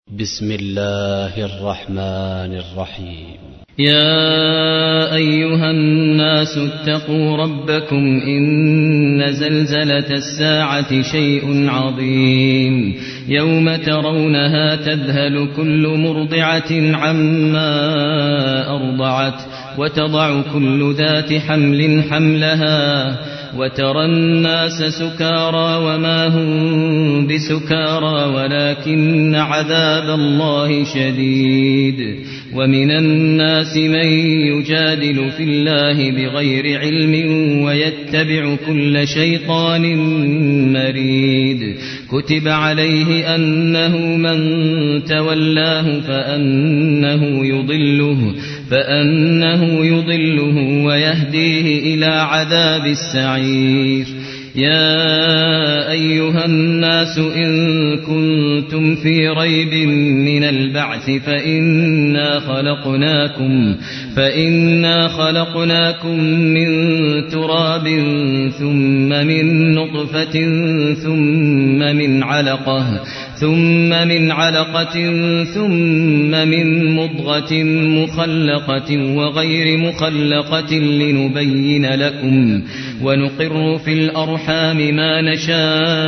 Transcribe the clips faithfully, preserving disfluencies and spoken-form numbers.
بسم الله الرحمن الرحيم. يا أيها الناس اتقوا ربكم إن زلزلة الساعة شيء عظيم يوم ترونها تذهل كل مرضعة عما أرضعت وتضع كل ذات حمل حملها وترى الناس سكارى وما هم بسكارى ولكن عذاب الله شديد. ومن الناس من يجادل في الله بغير علم ويتبع كل شيطان مريد. كتب عليه أنه من تولاه فأنه يضله فأنه يضله ويهديه إلى عذاب السعير. يا أيها الناس إن كنتم في ريب من البعث فإنا خلقناكم فإنا خلقناكم من تراب ثم من نطفة ثم من علقة ثم من علقة ثم من مضغة مخلقة وغير مخلقة لنبين لكم ونقر في الأرحام ما نشاء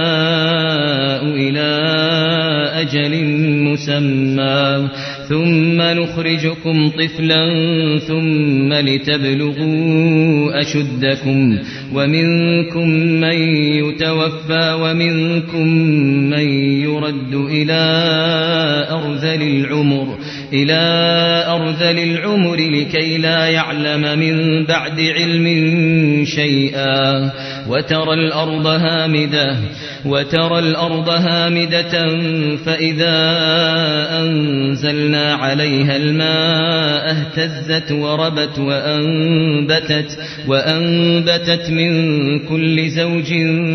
إلى أجل مسمى ثم نخرجكم طفلا ثم لتبلغوا أشدكم ومنكم من يتوفى ومنكم من يرد إلى أرذل العمر إلى أرذل العمر لكي لا يعلم من بعد علم شيئا. وترى الأرض هامدة وترى الأرض هامدة فإذا أنزلنا عليها الماء اهتزت وربت وأنبتت وأنبتت من كل زوج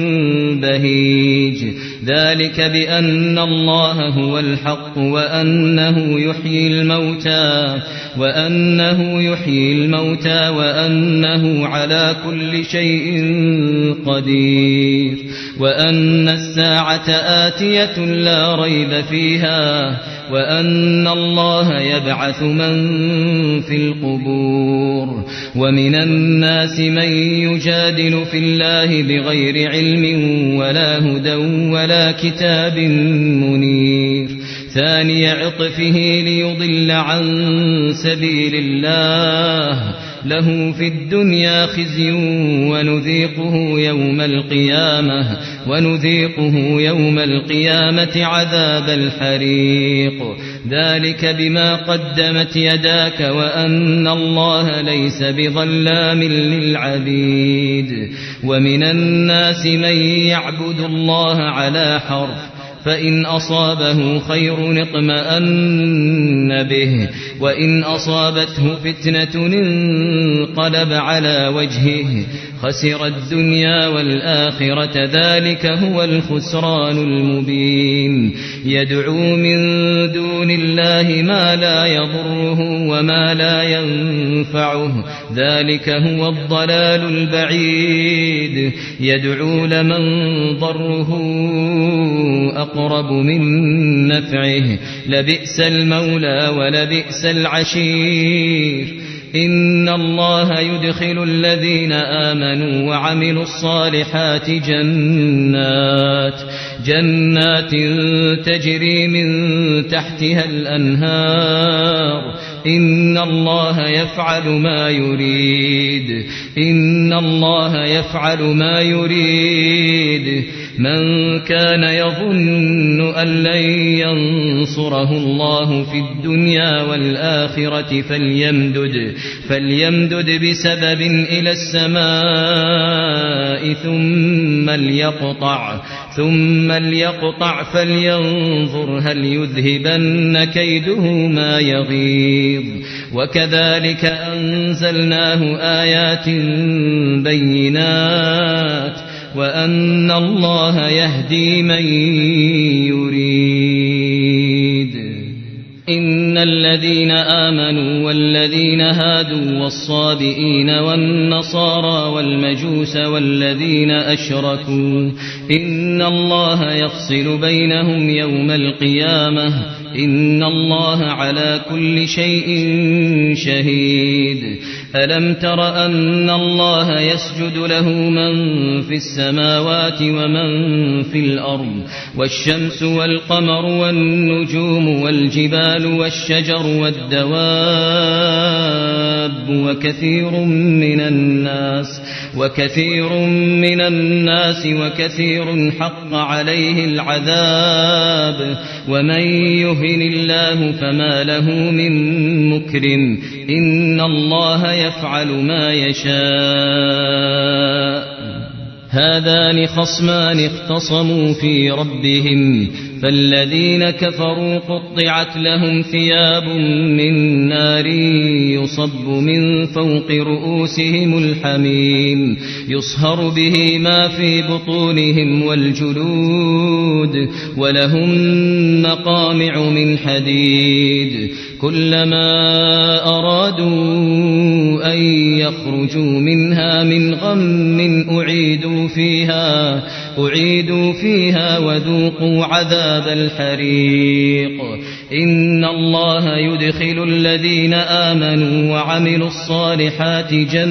بهيج. ذلك بأن الله هو الحق وأنه يحيي الموتى وأنه يحيي الموتى وأنه على كل شيء قدير وأن الساعة آتية لا ريب فيها وأن الله يبعث من في القبور. ومن الناس من يجادل في الله بغير علم ولا هدى ولا كتاب منير. ثاني عطفه ليضل عن سبيل الله له في الدنيا خزي ونذيقه يوم القيامة ونذيقه يوم القيامة عذاب الحريق. ذلك بما قدمت يداك وأن الله ليس بظلام للعبيد. ومن الناس من يعبد الله على حرف فإن أصابه خير اطمأن به وإن أصابته فتنة انقلب على وجهه خسر الدنيا والآخرة. ذلك هو الخسران المبين. يدعو من دون الله ما لا يضره وما لا ينفعه ذلك هو الضلال البعيد. يدعو لمن ضره أقرب من نفعه لبئس المولى ولبئس العشير. إن الله يدخل الذين آمنوا وعملوا الصالحات جنات جنات تجري من تحتها الأنهار. إن الله يفعل ما يريد إن الله يفعل ما يريد. من كان يظن أن لن ينصره الله في الدنيا والآخرة فليمدد, فليمدد بسبب إلى السماء ثم ليقطع, ثم ليقطع فلينظر هل يذهبن كيده ما يغيظ. وكذلك أنزلناه آيات بينات وأن الله يهدي من يريد. إن الذين آمنوا والذين هادوا هادوا والصابئين والنصارى والمجوس والذين أشركوا إن الله يفصل بينهم يوم القيامة إن الله على كل شيء شهيد ألم تر أن الله يسجد له من في السماوات ومن في الأرض والشمس والقمر والنجوم والجبال والشجر والدواب وكثير من الناس وكثير من الناس وكثير حق عليه العذاب ومن يهن الله فما له من مكرم إن الله يفعل ما يشاء هذان خصمان اختصموا في ربهم فالذين كفروا قطعت لهم ثياب من نار يصب من فوق رؤوسهم الحميم يصهر به ما في بطونهم والجلود ولهم مقامع من حديد كلما أرادوا أن يخرجوا منها من غم أعيدوا فيها أعيدوا فيها وذوقوا عذاب الحريق إن الله يدخل الذين آمنوا وعملوا الصالحات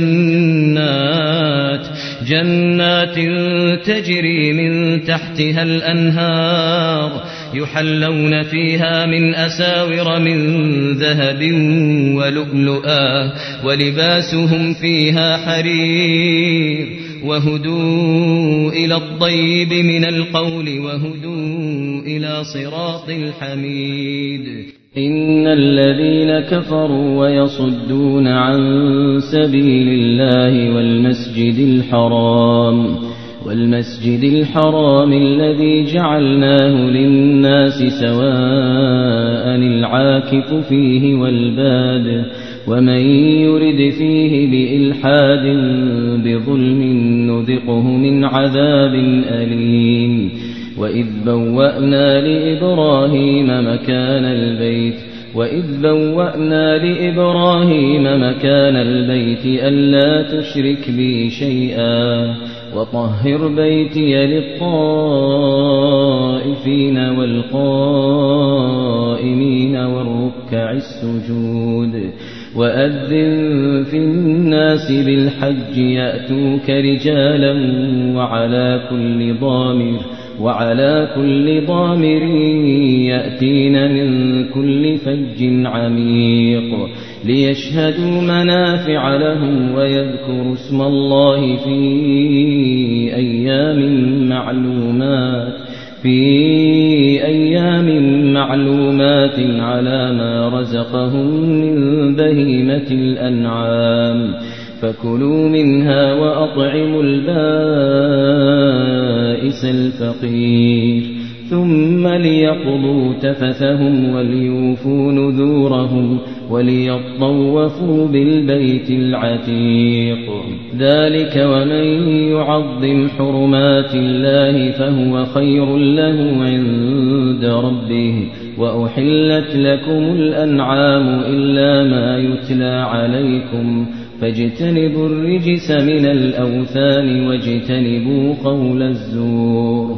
جنات جنات تجري من تحتها الأنهار يحلون فيها من أساور من ذهب ولؤلؤا ولباسهم فيها حرير وهدوا إلى الطيب من القول وهدوا إلى صراط الحميد إن الذين كفروا ويصدون عن سبيل الله والمسجد الحرام والمسجد الحرام الذي جعلناه للناس سواء العاكف فيه والباد ومن يرد فيه بإلحاد بظلم نذقه من عذاب أليم وإذ بوأنا لإبراهيم مكان البيت وإذ بوأنا لإبراهيم مكان البيت ألا تشرك بي شيئا وطهر بيتي للطائفين والقائمين والركع السجود وأذن في الناس بالحج يأتوك رجالا وعلى كل ضامر وعلى كل ضامر يأتين من كل فج عميق ليشهدوا منافع لهم ويذكروا اسم الله في أيام معلومات في أيام معلومات على ما رزقهم من بهيمة الأنعام فكلوا منها وأطعموا البائس الفقير ثم ليقضوا تفثهم وليوفوا نذورهم وليطوفوا بالبيت العتيق ذلك ومن يعظم حرمات الله فهو خير له عند ربه وأحلت لكم الأنعام إلا ما يتلى عليكم فاجتنبوا الرجس من الأوثان واجتنبوا قول الزور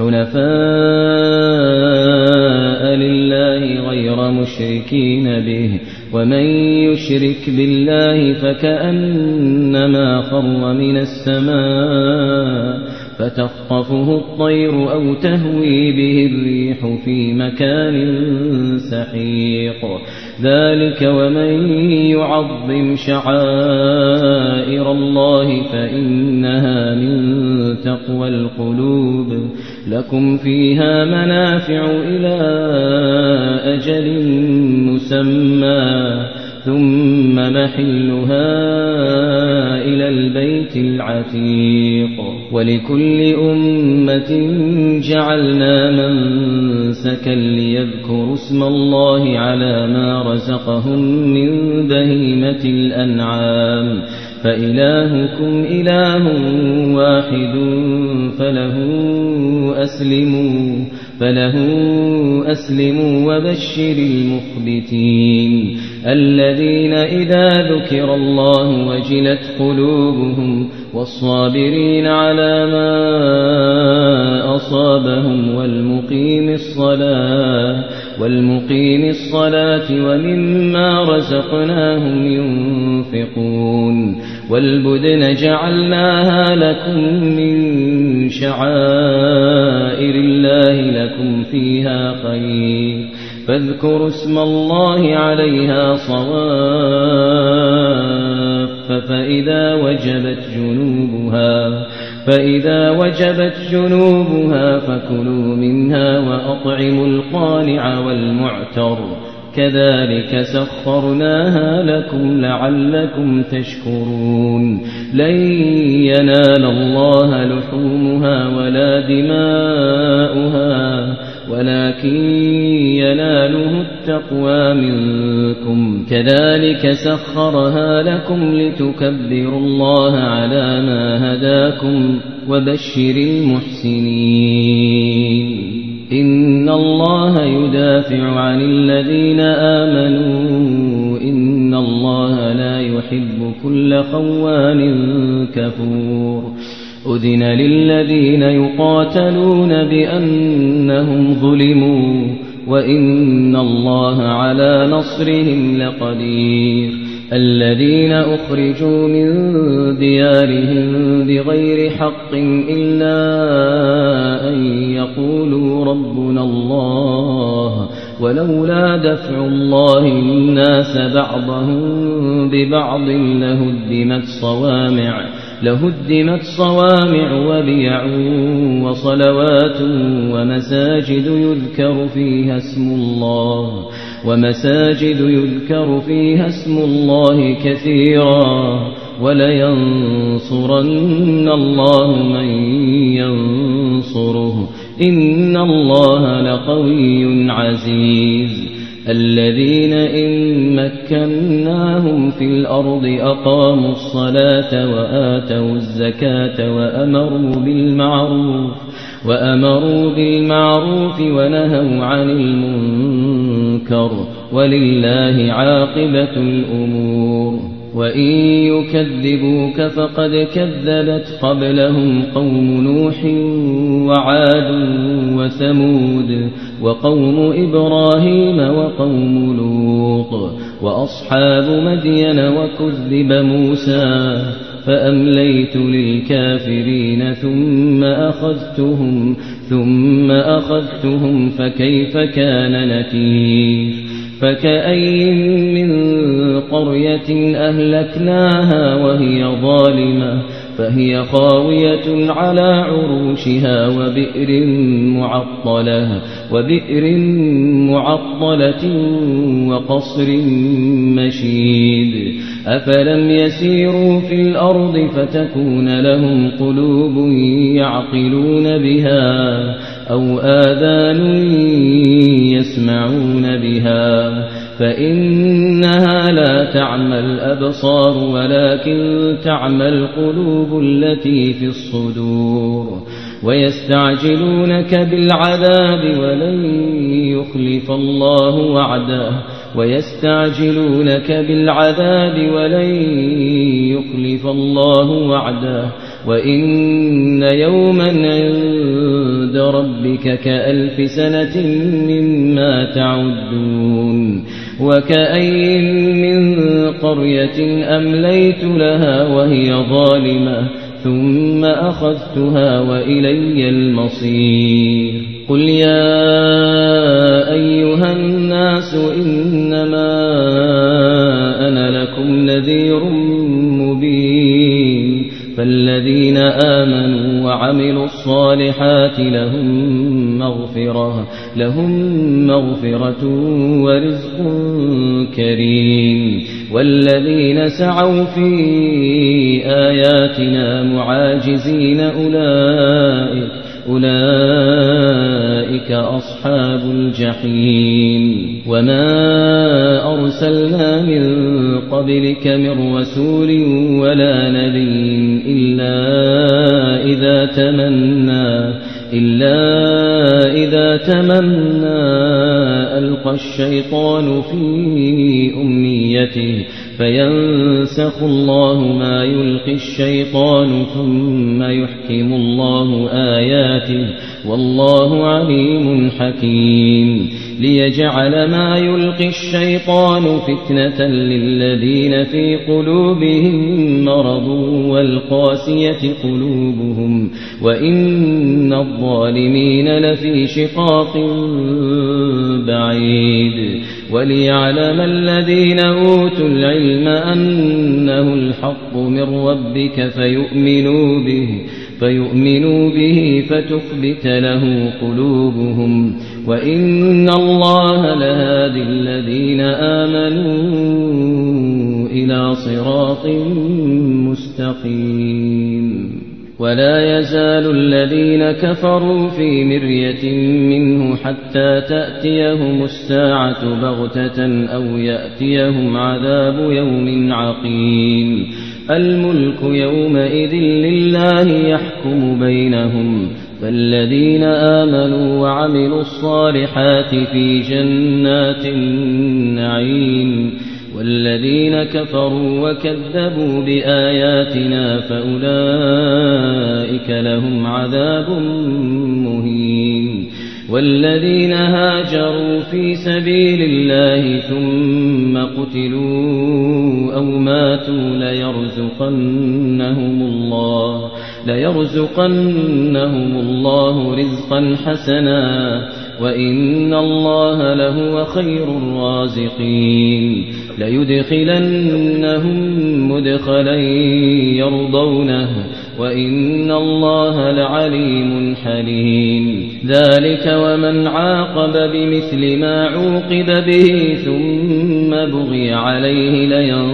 حنفاء لله غير مشركين به ومن يشرك بالله فكأنما خر من السماء فتخطفه الطير أو تهوي به الريح في مكان سحيق ذلك ومن يعظم شعائر الله فإنها من تقوى القلوب لكم فيها منافع إلى أجل مسمى ثم محلها إلى البيت العتيق ولكل أمة جعلنا منسكا ليذكروا اسم الله على ما رزقهم من بهيمة الأنعام فإلهكم إله واحد فله أسلموا فله أسلموا وبشر المخبتين الذين إذا ذكر الله وجلت قلوبهم والصابرين على ما أصابهم والمقيم الصلاة والمقيم الصلاة ومما رزقناهم ينفقون والبدن جعلناها لكم من شعائر الله لكم فيها خير فاذكروا اسم الله عليها صواف فإذا وجبت جنوبها فإذا وجبت جنوبها فكلوا منها وأطعموا القانع والمعتر كذلك سخرناها لكم لعلكم تشكرون لن ينال الله لحومها ولا دماؤها ولكن يناله التقوى منكم كذلك سخرها لكم لتكبروا الله على ما هداكم وبشر المحسنين إن الله يدافع عن الذين آمنوا إن الله لا يحب كل خوان كفور أذن للذين يقاتلون بأنهم ظلموا وإن الله على نصرهم لقدير الذين أخرجوا من ديارهم بغير حق إلا أن يقولوا ربنا الله ولولا دفع الله الناس بعضهم ببعض لهدمت صوامع لهدمت صوامع وبيع وصلوات ومساجد يذكر فيها اسم الله ومساجد يذكر فيها اسم الله كثيرا ولينصرن الله من ينصره إن الله لقوي عزيز الذين إن مكناهم في الأرض أقاموا الصلاة وآتوا الزكاة وأمروا بالمعروف وأمروا بالمعروف ونهوا عن المنكر ولله عاقبة الأمور وإن يكذبوك فقد كذبت قبلهم قوم نوح وعاد وثمود وقوم إبراهيم وقوم لوط وأصحاب مدين وكذب موسى فأمليت للكافرين ثم أخذتهم ثم أخذتهم فكيف كان نكير فكأي من قرية أهلكناها وهي ظالمة فهي خاوية على عروشها وبئر معطلة وبئر معطلة وقصر مشيد أفلم يسيروا في الأرض فتكون لهم قلوب يعقلون بها أو آذان يسمعون بها فإنها لا تعمى الأبصار ولكن تعمى القلوب التي في الصدور ويستعجلونك بالعذاب ولن يخلف الله وعده ويستعجلونك بالعذاب ولن يخلف الله وعده وإن يوما عند ربك كألف سنة مما تعدون وكأي من قرية أمليت لها وهي ظالمة ثم أخذتها وإلي المصير قل يا أيها الناس إنما أنا لكم نذير مبين فالذين آمنوا وعملوا الصالحات لهم مغفرة لهم مغفرة ورزق كريم والذين سعوا في آياتنا معاجزين أولئك أولئك أصحاب الجحيم وما أرسلنا من قبلك من رسول ولا نبي إلا إذا تمنى إلا إذا يتمنى ألقى الشيطان في أمنيته فينسخ الله ما يلقي الشيطان ثم يحكم الله آياته والله عليم حكيم ليجعل ما يلقي الشيطان فتنة للذين في قلوبهم مرض والقاسية قلوبهم وإن الظالمين لفي شقاق بعيد وليعلم الذين أوتوا العلم أنه الحق من ربك فيؤمنوا به فيؤمنوا به فتخبت له قلوبهم وإن الله لهادي الذين آمنوا إلى صراط مستقيم ولا يزال الذين كفروا في مرية منه حتى تأتيهم الساعة بغتة أو يأتيهم عذاب يوم عقيم الملك يومئذ لله يحكم بينهم فالذين آمنوا وعملوا الصالحات في جنات النعيم والذين كفروا وكذبوا بآياتنا فأولئك لهم عذاب مهين والذين هاجروا في سبيل الله ثم قتلوا أو ماتوا ليرزقنهم الله ليرزقنهم الله رزقا حسنا وإن الله لهو خير الرازقين ليدخلنهم مدخلا يرضونه وإن الله لعليم حليم ذلك ومن عاقب بمثل ما عوقب به ثم بغي عليه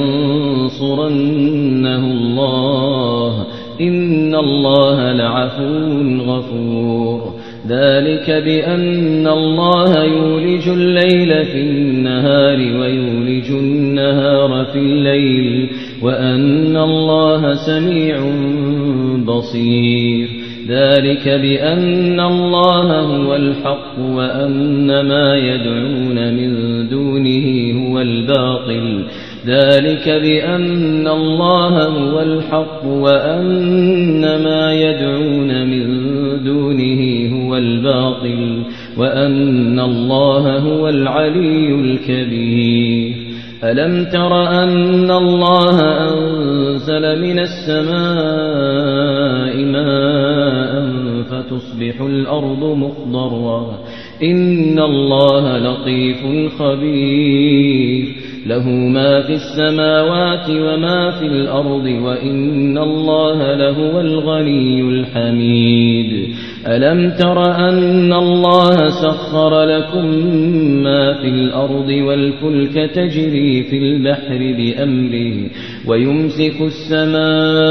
لينصرنه الله إن الله لعفو غفور ذلك بأن الله يولج الليل في النهار ويولج النهار في الليل وأن الله سميع بصير ذلك بأن الله هو الحق وأن ما يدعون من دونه هو الباطل ذلك بأن الله هو الحق وأن ما يدعون من دونه هو الباطل وأن الله هو العلي الكبير ألم تر أن الله أنزل من السماء ماء فتصبح الأرض مخضرا إن الله لطيف خبير له ما في السماوات وما في الأرض وإن الله لهو الغني الحميد ألم تر أن الله سخر لكم ما في الأرض والفلك تجري في البحر بأمره ويمسك السماء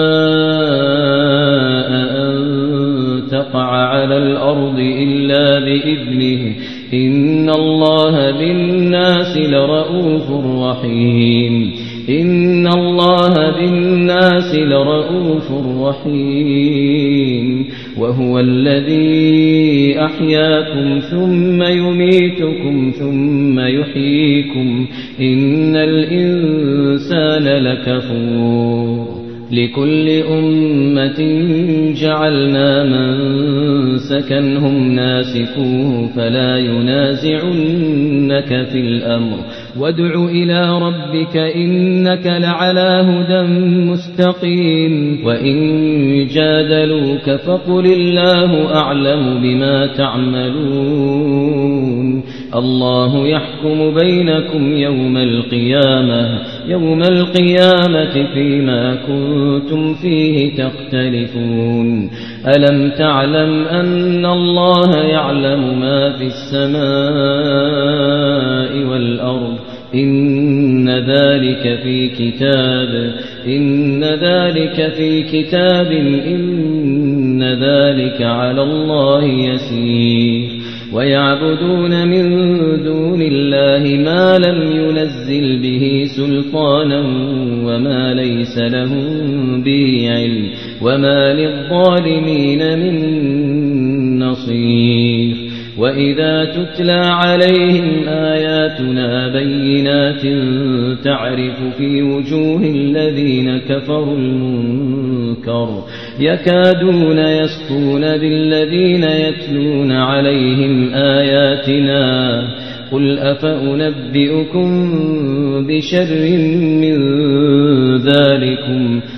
أن تقع على الأرض إلا بإذنه إن الله بالناس لرؤوف رحيم إن الله بالناس لرؤوف رحيم وهو الذي أحياكم ثم يميتكم ثم يحييكم إن الإنسان لكفور لكل أمة جعلنا منسكا هم ناسكوه فلا ينازعنك في الأمر وادع إلى ربك إنك لعلى هدى مستقيم وإن جادلوك فقل الله أعلم بما تعملون الله يحكم بينكم يوم القيامة يوم القيامة فيما كنتم فيه تختلفون ألم تعلم أن الله يعلم ما في السماء والأرض إن ذلك في كتاب إن ذلك في كتاب إن ذلك على الله يسير ويعبدون من دون الله ما لم ينزل به سلطانا وما ليس لهم به علم وما للظالمين من نصير وإذا تتلى عليهم آياتنا بينات تعرف في وجوه الذين كفروا المنكر يكادون يسطون بالذين يتلون عليهم آياتنا قل أفأنبئكم بشر من ذلكم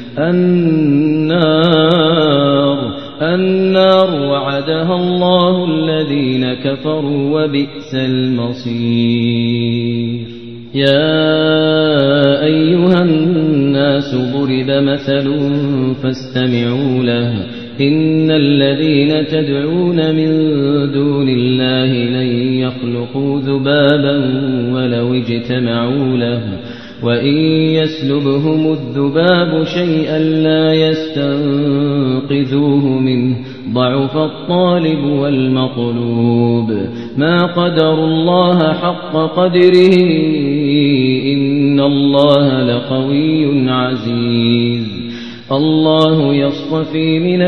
النار النار وعدها الله الذين كفروا وبئس المصير. يا أيها الناس ضرب مثل فاستمعوا له إن الذين تدعون من دون الله لن يخلقوا ذبابا ولو اجتمعوا له وإن يسلبهم الذباب شيئا لا يستنقذوه منه ضعف الطالب والمطلوب ما قدروا الله حق قدره إن الله لقوي عزيز. الله يصطفي من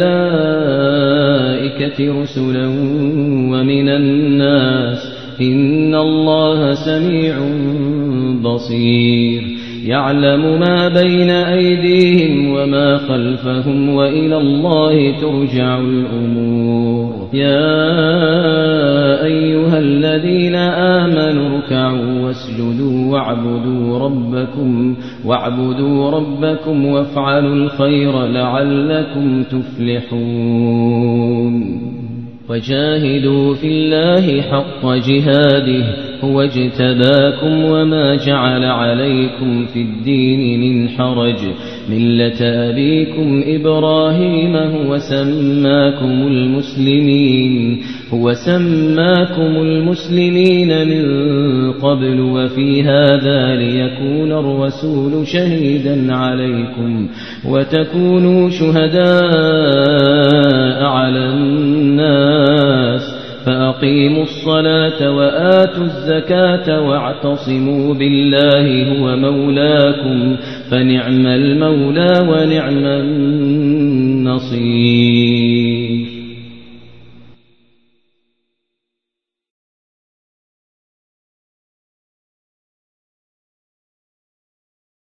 الملائكة رسلا ومن الناس إن الله سميع بصير يعلم ما بين أيديهم وما خلفهم وإلى الله ترجع الأمور. يا أيها الذين آمنوا اركعوا واسجدوا واعبدوا ربكم واعبدوا ربكم وافعلوا الخير لعلكم تفلحون. وجاهدوا في الله حق جهاده هو اجتباكم وما جعل عليكم في الدين من حرج ملة أبيكم إبراهيم هو سماكم المسلمين هو سماكم المسلمين من قبل وفي هذا ليكون الرسول شهيدا عليكم وتكونوا شهداء على الناس فأقيموا الصلاة وآتوا الزكاة واعتصموا بالله هو مولاكم فنعم المولى ونعم النصير.